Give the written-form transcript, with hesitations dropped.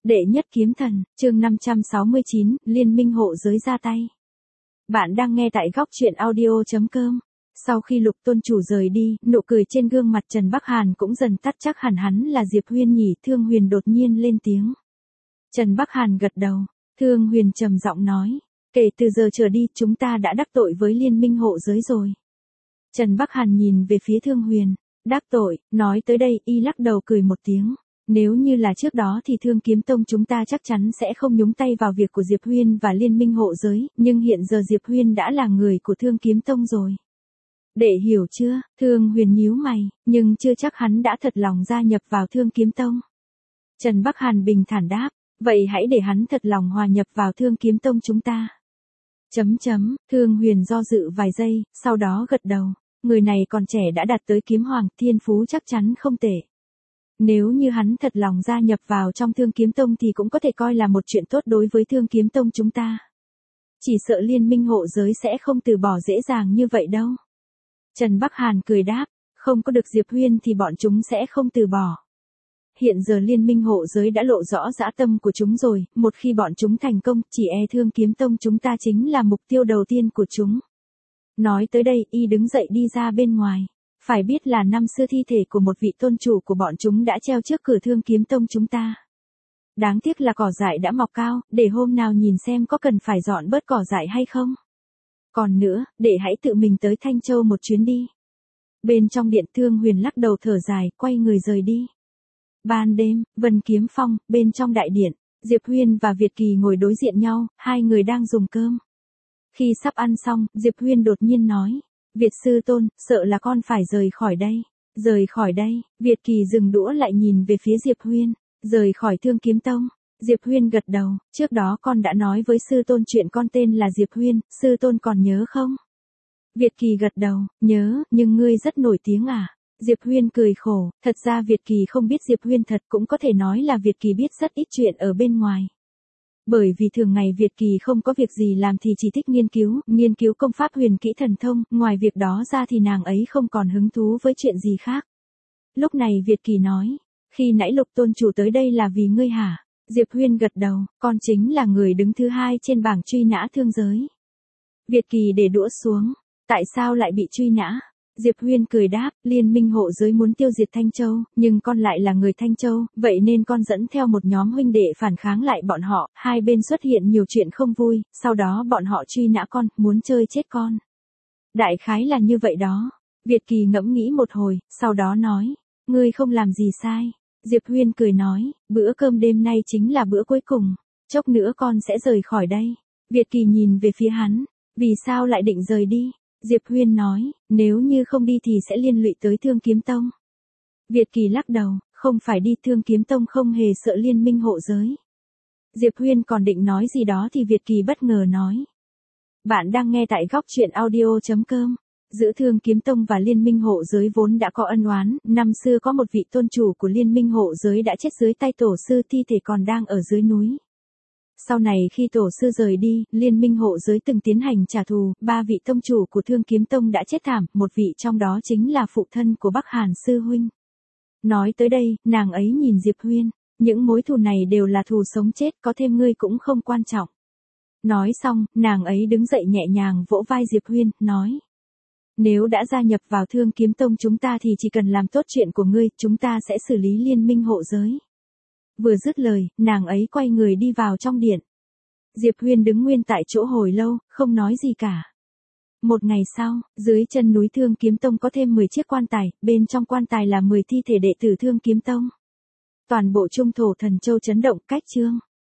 Đệ nhất kiếm thần, chương 569, Liên minh hộ giới ra tay. Bạn đang nghe tại góc truyện audio.com. Sau khi Lục tôn chủ rời đi, nụ cười trên gương mặt Trần Bắc Hàn cũng dần tắt, chắc hẳn hắn là Diệp Huyên nhỉ. Thương Huyền đột nhiên lên tiếng. Trần Bắc Hàn gật đầu, Thương Huyền trầm giọng nói, kể từ giờ trở đi chúng ta đã đắc tội với Liên minh hộ giới rồi. Trần Bắc Hàn nhìn về phía Thương Huyền, đắc tội, nói tới đây y lắc đầu cười một tiếng. Nếu như là trước đó thì Thương Kiếm Tông chúng ta chắc chắn sẽ không nhúng tay vào việc của Diệp Huyên và Liên minh hộ giới, nhưng hiện giờ Diệp Huyên đã là người của Thương Kiếm Tông rồi. Để hiểu chưa? Thương Huyền nhíu mày, nhưng chưa chắc hắn đã thật lòng gia nhập vào Thương Kiếm Tông. Trần Bắc Hàn bình thản đáp, vậy hãy để hắn thật lòng hòa nhập vào Thương Kiếm Tông chúng ta. Thương Huyền do dự vài giây, sau đó gật đầu, người này còn trẻ đã đạt tới kiếm hoàng, thiên phú chắc chắn không tệ. Nếu như hắn thật lòng gia nhập vào trong Thương Kiếm Tông thì cũng có thể coi là một chuyện tốt đối với Thương Kiếm Tông chúng ta. Chỉ sợ Liên minh hộ giới sẽ không từ bỏ dễ dàng như vậy đâu. Trần Bắc Hàn cười đáp, không có được Diệp Huyên thì bọn chúng sẽ không từ bỏ. Hiện giờ Liên minh hộ giới đã lộ rõ dã tâm của chúng rồi, một khi bọn chúng thành công, chỉ e Thương Kiếm Tông chúng ta chính là mục tiêu đầu tiên của chúng. Nói tới đây, y đứng dậy đi ra bên ngoài. Phải biết là năm xưa thi thể của một vị tôn chủ của bọn chúng đã treo trước cửa Thương Kiếm Tông chúng ta. Đáng tiếc là cỏ dại đã mọc cao, để hôm nào nhìn xem có cần phải dọn bớt cỏ dại hay không. Còn nữa, để hãy tự mình tới Thanh Châu một chuyến đi. Bên trong điện Thương Huyền lắc đầu thở dài, quay người rời đi. Ban đêm, Vân Kiếm Phong, bên trong đại điện, Diệp Huyên và Việt Kỳ ngồi đối diện nhau, hai người đang dùng cơm. Khi sắp ăn xong, Diệp Huyên đột nhiên nói, Việt sư tôn, sợ là con phải rời khỏi đây. Rời khỏi đây, Việt Kỳ dừng đũa lại nhìn về phía Diệp Huyên, rời khỏi Thương Kiếm Tông. Diệp Huyên gật đầu, trước đó con đã nói với sư tôn chuyện con tên là Diệp Huyên, sư tôn còn nhớ không? Việt Kỳ gật đầu, nhớ, nhưng ngươi rất nổi tiếng à? Diệp Huyên cười khổ, thật ra Việt Kỳ không biết Diệp Huyên thật, cũng có thể nói là Việt Kỳ biết rất ít chuyện ở bên ngoài. Bởi vì thường ngày Việt Kỳ không có việc gì làm thì chỉ thích nghiên cứu công pháp huyền kỹ thần thông, ngoài việc đó ra thì nàng ấy không còn hứng thú với chuyện gì khác. Lúc này Việt Kỳ nói, khi nãy Lục tôn chủ tới đây là vì ngươi hả? Diệp Huyên gật đầu, con chính là người đứng thứ 2 trên bảng truy nã thương giới. Việt Kỳ để đũa xuống, tại sao lại bị truy nã? Diệp Huyên cười đáp, Liên minh hộ giới muốn tiêu diệt Thanh Châu, nhưng con lại là người Thanh Châu, vậy nên con dẫn theo một nhóm huynh đệ phản kháng lại bọn họ, hai bên xuất hiện nhiều chuyện không vui, sau đó bọn họ truy nã con, muốn chơi chết con. Đại khái là như vậy đó. Việt Kỳ ngẫm nghĩ một hồi, sau đó nói, ngươi không làm gì sai. Diệp Huyên cười nói, bữa cơm đêm nay chính là bữa cuối cùng, chốc nữa con sẽ rời khỏi đây. Việt Kỳ nhìn về phía hắn, vì sao lại định rời đi? Diệp Huyên nói, nếu như không đi thì sẽ liên lụy tới Thương Kiếm Tông. Việt Kỳ lắc đầu, không phải đi, Thương Kiếm Tông không hề sợ Liên minh hộ giới. Diệp Huyên còn định nói gì đó thì Việt Kỳ bất ngờ nói. Bạn đang nghe tại góc truyện audio.com. Giữa Thương Kiếm Tông và Liên minh hộ giới vốn đã có ân oán, năm xưa có một vị tôn chủ của Liên minh hộ giới đã chết dưới tay tổ sư, thi thể còn đang ở dưới núi. Sau này khi tổ sư rời đi, Liên minh hộ giới từng tiến hành trả thù, 3 vị tông chủ của Thương Kiếm Tông đã chết thảm, một vị trong đó chính là phụ thân của Bắc Hàn sư huynh. Nói tới đây, nàng ấy nhìn Diệp Huyên, những mối thù này đều là thù sống chết, có thêm ngươi cũng không quan trọng. Nói xong, nàng ấy đứng dậy nhẹ nhàng vỗ vai Diệp Huyên, nói. Nếu đã gia nhập vào Thương Kiếm Tông chúng ta thì chỉ cần làm tốt chuyện của ngươi, chúng ta sẽ xử lý Liên minh hộ giới. Vừa dứt lời, nàng ấy quay người đi vào trong điện. Diệp Huyên đứng nguyên tại chỗ hồi lâu, không nói gì cả. Một ngày sau, dưới chân núi Thương Kiếm Tông có thêm 10 chiếc quan tài, bên trong quan tài là 10 thi thể đệ tử Thương Kiếm Tông. Toàn bộ trung thổ Thần Châu chấn động, cách chương.